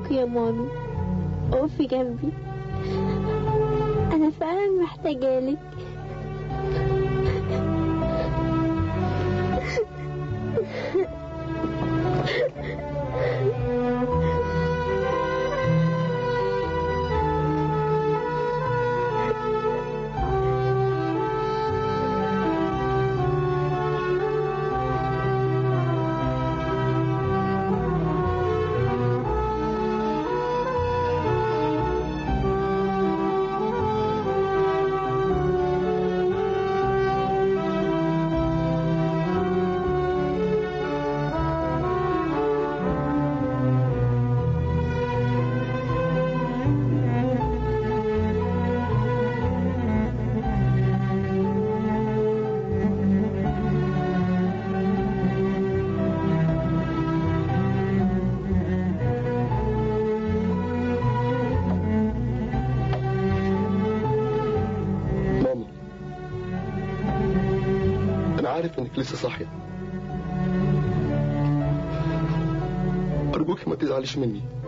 أرجوك يا مامي اقفي جنبي، أنا فعلا محتاجالك. عارف انك لسه صاحية، ارجوك ما تزعليش مني.